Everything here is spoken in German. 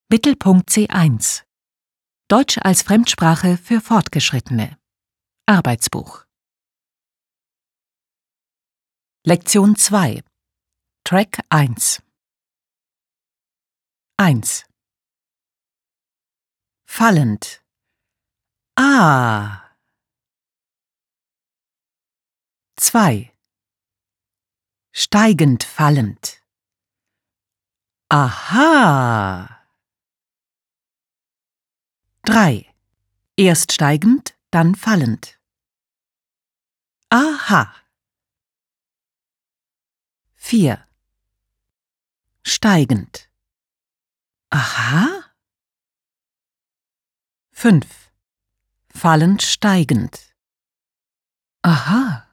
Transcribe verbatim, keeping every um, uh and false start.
Mittelpunkt C eins Deutsch als Fremdsprache für Fortgeschrittene. Arbeitsbuch. Lektion zwei. Track eins. eins. Fallend. Ah. zwei. Steigend fallend. Aha. drei. Erst steigend, dann fallend. Aha. vier. Steigend. Aha. fünf. Fallend steigend. Aha.